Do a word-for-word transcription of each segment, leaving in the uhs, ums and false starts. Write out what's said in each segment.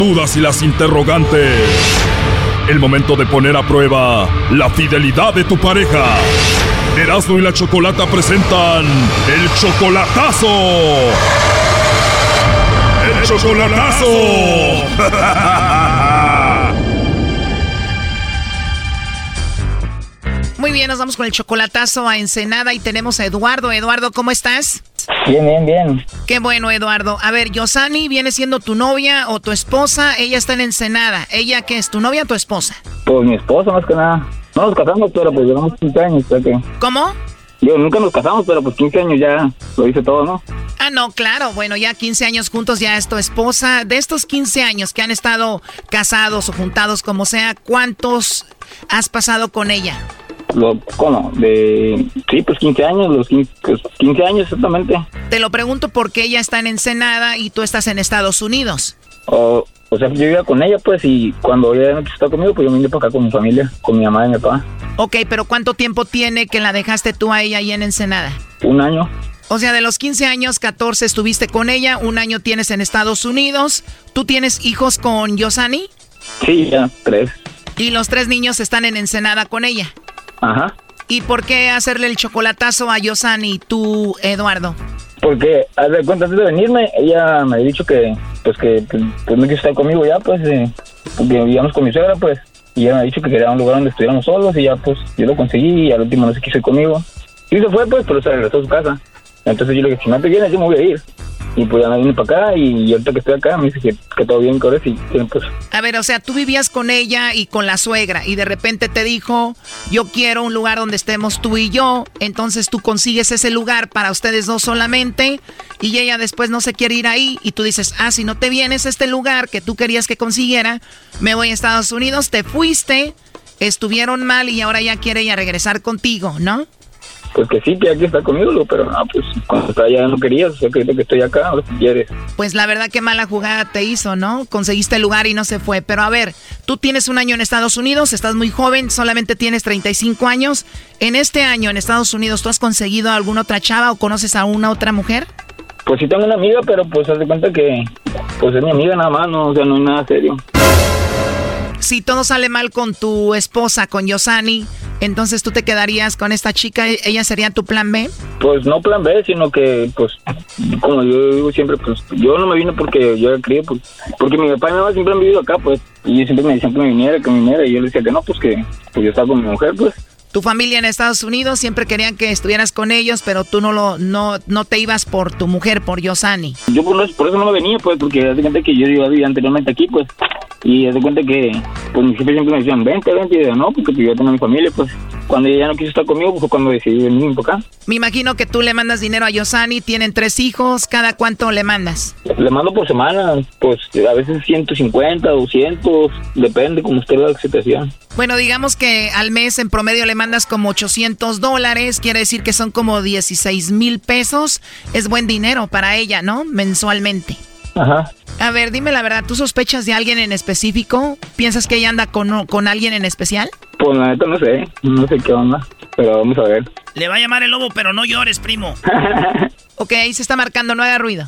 dudas y las interrogantes. El momento de poner a prueba la fidelidad de tu pareja. Erasmo y la Chocolata presentan el chocolatazo. ¡El chocolatazo! Muy bien, nos vamos con el chocolatazo a Ensenada y tenemos a Eduardo. Eduardo, ¿cómo estás? Bien, bien, bien. Qué bueno, Eduardo. A ver, Yosani viene siendo tu novia o tu esposa. Ella está en Ensenada. ¿Ella qué es, tu novia o tu esposa? Pues mi esposa, más que nada. No nos casamos, pero pues llevamos quince años, ¿sabes qué? ¿Cómo? Yo nunca nos casamos, pero pues quince años ya lo hice todo, ¿no? Ah, no, claro. Bueno, ya quince años juntos, ya es tu esposa. De estos quince años que han estado casados o juntados, como sea, ¿cuántos has pasado con ella? Lo, ¿Cómo? De... Sí, pues quince años, los quince, pues quince años exactamente. Te lo pregunto porque ella está en Ensenada y tú estás en Estados Unidos. O, o sea, yo vivía con ella, pues, y cuando ella no quiso estar conmigo, pues yo me vine para acá con mi familia, con mi mamá y mi papá. Ok, pero ¿cuánto tiempo tiene que la dejaste tú a ella ahí en Ensenada? Un año. O sea, de los quince años, catorce estuviste con ella, un año tienes en Estados Unidos. ¿Tú tienes hijos con Yosani? Sí, ya, tres. Y los tres niños están en Ensenada con ella. Ajá. ¿Y por qué hacerle el chocolatazo a Yosani, tú, Eduardo? Porque, haz de cuenta, antes de venirme, ella me había dicho que, pues, que pues, pues no quiso estar conmigo ya, pues, eh, porque vivíamos con mi suegra, pues, y ella me ha dicho que quería un lugar donde estuviéramos solos, y ya, pues, yo lo conseguí, y al último no se quiso ir conmigo. Y se fue, pues, pero se regresó a su casa. Entonces yo le dije, si no te vienes, yo me voy a ir. Y pues ya me vine para acá, y ahorita que estoy acá, me dice que, que todo bien, que ahora sí, pues... A ver, o sea, tú vivías con ella y con la suegra, y de repente te dijo, yo quiero un lugar donde estemos tú y yo, entonces tú consigues ese lugar para ustedes dos solamente, y ella después no se quiere ir ahí, y tú dices, ah, si no te vienes a este lugar que tú querías que consiguiera, me voy a Estados Unidos, te fuiste, estuvieron mal, y ahora ya quiere ella regresar contigo, ¿no? Pues que sí, que aquí está conmigo, pero no, pues cuando estaba allá no querías, o sea, que ahorita que estoy acá, ahora si quieres. Pues la verdad que mala jugada te hizo, ¿no? Conseguiste el lugar y no se fue. Pero a ver, tú tienes un año en Estados Unidos, estás muy joven, solamente tienes treinta y cinco años. En este año en Estados Unidos, ¿tú has conseguido alguna otra chava o conoces a una otra mujer? Pues sí tengo una amiga, pero pues haz de cuenta que pues es mi amiga nada más, no, o sea, no es nada serio. Si todo sale mal con tu esposa, con Yosani, entonces tú te quedarías con esta chica, ¿ella sería tu plan B? Pues no plan B, sino que, pues, como yo digo siempre, pues, yo no me vine porque yo era crío, pues, porque mi papá y mi mamá siempre han vivido acá, pues, y ellos siempre me decían que me viniera, que me viniera, y yo les decía que no, pues, que pues yo estaba con mi mujer, pues. Tu familia en Estados Unidos siempre querían que estuvieras con ellos, pero tú no lo no no te ibas por tu mujer, por Yosani. Yo por, por eso no me venía, pues, porque haz de cuenta que yo iba a vivir anteriormente aquí, pues, y haz de cuenta que, pues, mis jefes siempre me decían, vente, vente, y yo, no, porque yo tengo a mi familia, pues, cuando ella ya no quiso estar conmigo, pues, fue cuando decidí venir para acá. Me imagino que tú le mandas dinero a Yosani, tienen tres hijos, ¿cada cuánto le mandas? Le mando por semana, pues, a veces ciento cincuenta, doscientos, depende como usted vea la situación. Bueno, digamos que al mes en promedio le mandas como ochocientos dólares, quiere decir que son como dieciséis mil pesos. Es buen dinero para ella, ¿no? Mensualmente. Ajá. A ver, dime la verdad, ¿tú sospechas de alguien en específico? ¿Piensas que ella anda con, con alguien en especial? Pues la neta no sé, no sé qué onda, pero vamos a ver. Le va a llamar el lobo, pero no llores, primo. Ok, ahí se está marcando, no haga ruido.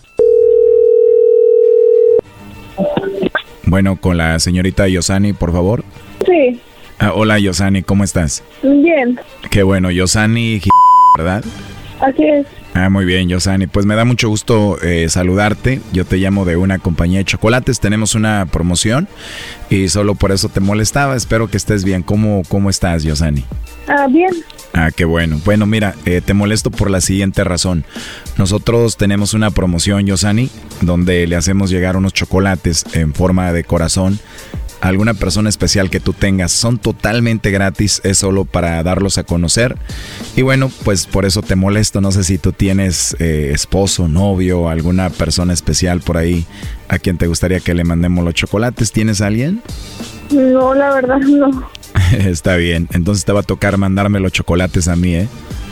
Bueno, con la señorita Yosani, por favor. Sí. Ah, hola, Yosani, ¿cómo estás? Bien. Qué bueno, Yosani, ¿verdad? Así es. Ah, muy bien, Yosani. Pues me da mucho gusto eh, saludarte. Yo te llamo de una compañía de chocolates. Tenemos una promoción y solo por eso te molestaba. Espero que estés bien. ¿Cómo, cómo estás, Yosani? Ah, bien. Ah, qué bueno. Bueno, mira, eh, te molesto por la siguiente razón. Nosotros tenemos una promoción, Yosani, donde le hacemos llegar unos chocolates en forma de corazón a alguna persona especial que tú tengas. Son totalmente gratis, es solo para darlos a conocer. Y bueno, pues por eso te molesto. No sé si tú tienes eh, esposo, novio, alguna persona especial por ahí a quien te gustaría que le mandemos los chocolates. ¿Tienes a alguien? No, la verdad no. Está bien, entonces te va a tocar mandarme los chocolates a mí, ¿eh?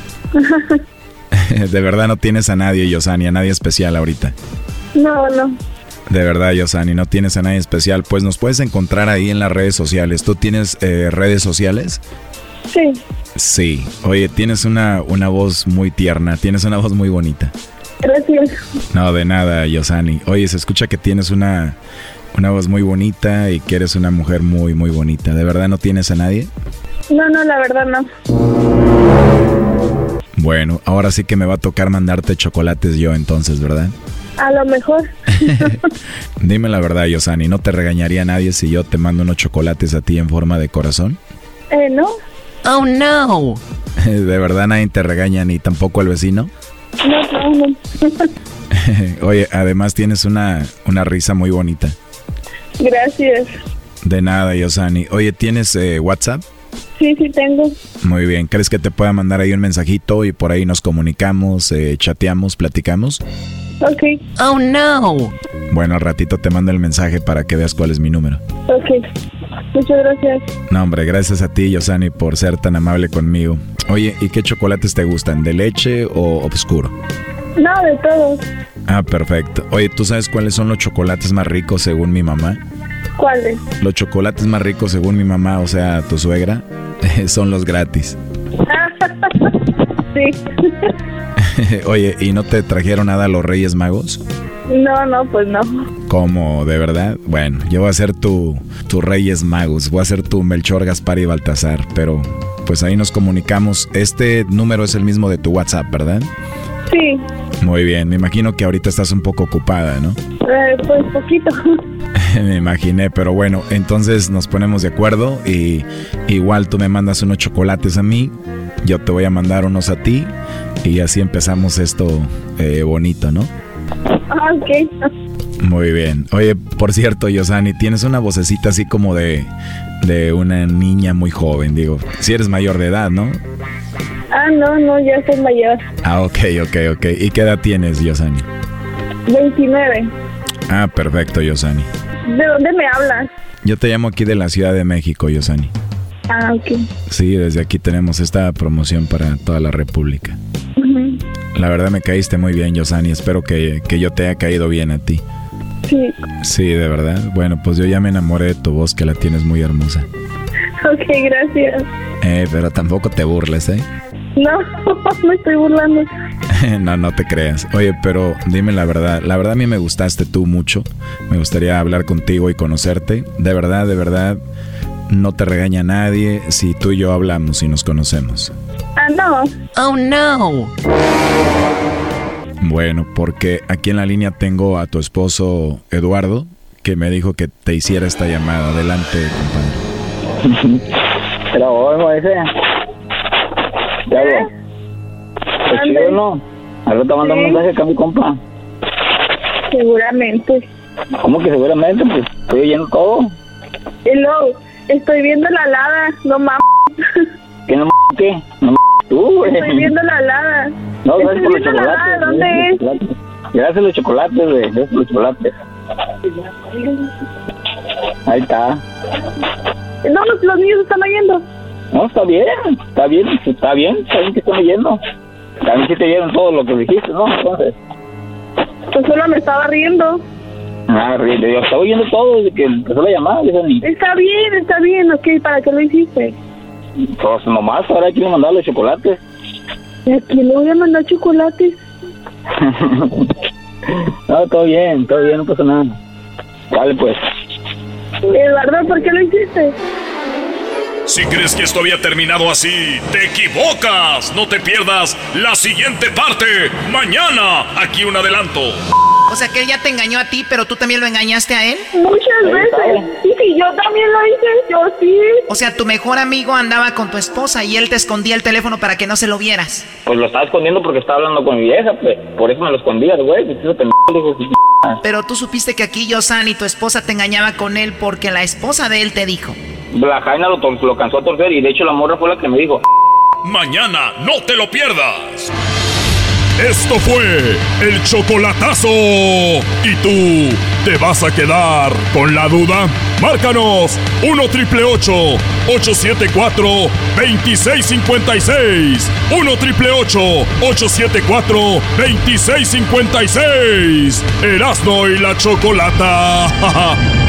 De verdad no tienes a nadie, Yosani, a nadie especial ahorita. No, no. De verdad, Yosani, no tienes a nadie especial. Pues nos puedes encontrar ahí en las redes sociales. ¿Tú tienes eh, redes sociales? Sí. Sí. Oye, tienes una, una voz muy tierna, tienes una voz muy bonita. Gracias. No, de nada, Yosani. Oye, se escucha que tienes una una voz muy bonita y que eres una mujer muy, muy bonita. ¿De verdad no tienes a nadie? No, no, la verdad no. Bueno, ahora sí que me va a tocar mandarte chocolates yo entonces, ¿verdad? A lo mejor. Dime la verdad, Yosani, ¿no te regañaría nadie si yo te mando unos chocolates a ti en forma de corazón? Eh, no. Oh, no. ¿De verdad nadie te regaña ni tampoco el vecino? No, no, no. Oye, además tienes una, una risa muy bonita. Gracias. De nada, Yosani. Oye, ¿tienes eh, WhatsApp? Sí, sí tengo. Muy bien. ¿Crees que te pueda mandar ahí un mensajito y por ahí nos comunicamos, eh, chateamos, platicamos? Ok. Oh, no. Bueno, al ratito te mando el mensaje para que veas cuál es mi número. Ok. Muchas gracias. No, hombre, gracias a ti, Yosani, por ser tan amable conmigo. Oye, ¿y qué chocolates te gustan? ¿De leche o oscuro? No, de todos. Ah, perfecto. Oye, ¿tú sabes cuáles son los chocolates más ricos según mi mamá? ¿Cuáles? Los chocolates más ricos según mi mamá, o sea, tu suegra, son los gratis. Sí. Oye, ¿y no te trajeron nada a los Reyes Magos? No, no, pues no. ¿Cómo? ¿De verdad? Bueno, yo voy a ser tu, tu Reyes Magos, voy a ser tu Melchor, Gaspar y Baltasar, pero pues ahí nos comunicamos. Este número es el mismo de tu WhatsApp, ¿verdad? Sí. Muy bien, me imagino que ahorita estás un poco ocupada, ¿no? Eh, pues poquito. Me imaginé, pero bueno, entonces nos ponemos de acuerdo y igual tú me mandas unos chocolates a mí, yo te voy a mandar unos a ti y así empezamos esto eh, bonito, ¿no? Ah, ok. Muy bien. Oye, por cierto, Yosani, tienes una vocecita así como de, de una niña muy joven, digo, si eres mayor de edad, ¿no? Ah, no, no, ya soy mayor. Ah, ok, ok, ok. ¿Y qué edad tienes, Yosani? veintinueve. Ah, perfecto, Yosani. ¿De dónde me hablas? Yo te llamo aquí de la Ciudad de México, Yosani. Ah, ok. Sí, desde aquí tenemos esta promoción para toda la República. Uh-huh. La verdad me caíste muy bien, Yosani. Espero que, que yo te haya caído bien a ti. Sí. Sí, de verdad. Bueno, pues yo ya me enamoré de tu voz, que la tienes muy hermosa. Ok, gracias. Eh, pero tampoco te burles, ¿eh? No, me estoy burlando. No, no te creas. Oye, pero dime la verdad. La verdad a mí me gustaste tú mucho. Me gustaría hablar contigo y conocerte. De verdad, de verdad, no te regaña nadie si tú y yo hablamos y nos conocemos. Ah, no. Oh, no. Bueno, porque aquí en la línea tengo a tu esposo Eduardo, que me dijo que te hiciera esta llamada. Adelante, compadre. Pero oigo ese. ¿Qué hago? ¿Es chido, no? Al rato manda un Sí. mensaje acá a mi compa. Seguramente. ¿Cómo que seguramente? Pues estoy oyendo todo. Y luego, estoy viendo la alada. No mames. ¿Qué no m***? ¿Qué? No m***, tú, güey. Estoy viendo la alada. No, Estoy gracias por los viendo la alada. chocolates. ¿Dónde es? Gracias por los chocolates, güey. Gracias por los chocolates. Ahí está. No, los, los niños están oyendo. No, está bien. Está bien. Está bien. Está bien que están oyendo. También sí te oyeron todo lo que dijiste, ¿no? Entonces. Pues solo me estaba riendo. Ah, yo estaba oyendo todo desde que empezó la llamada. Yo ni... Está bien, está bien. Ok, ¿para qué lo hiciste? Pues nomás, ahora hay que mandarle chocolates. ¿A quién le voy a mandar chocolates? No, todo bien, todo bien, no pasa nada. Vale, pues. Eduardo, ¿por qué lo hiciste? Si crees que esto había terminado así, te equivocas. No te pierdas la siguiente parte. Mañana, aquí un adelanto. O sea que él ya te engañó a ti, pero tú también lo engañaste a él. Muchas veces. Y si yo también lo hice, yo sí. O sea, tu mejor amigo andaba con tu esposa y él te escondía el teléfono para que no se lo vieras. Pues lo estaba escondiendo porque estaba hablando con mi vieja, pues. Por eso me lo escondías, güey. Si te dijo, Pero tú supiste que aquí Yosani, tu esposa, te engañaba con él porque la esposa de él te dijo. la Jaina lo, lo cansó a torcer y de hecho la morra fue la que me dijo. Mañana no te lo pierdas. Esto fue el chocolatazo. ¿Y tú te vas a quedar con la duda? Márcanos uno triple ocho, ocho siete cuatro, dos seis cinco seis. uno triple ocho, ocho siete cuatro, dos seis cinco seis. Erasmo y la Chocolata.